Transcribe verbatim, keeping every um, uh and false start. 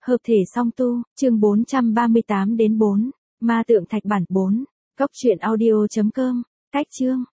Hợp thể song tu, chương bốn trăm ba mươi tám đến bốn. Ma tượng thạch bản bốn. Cốc truyện audio chấm com. Cách chương.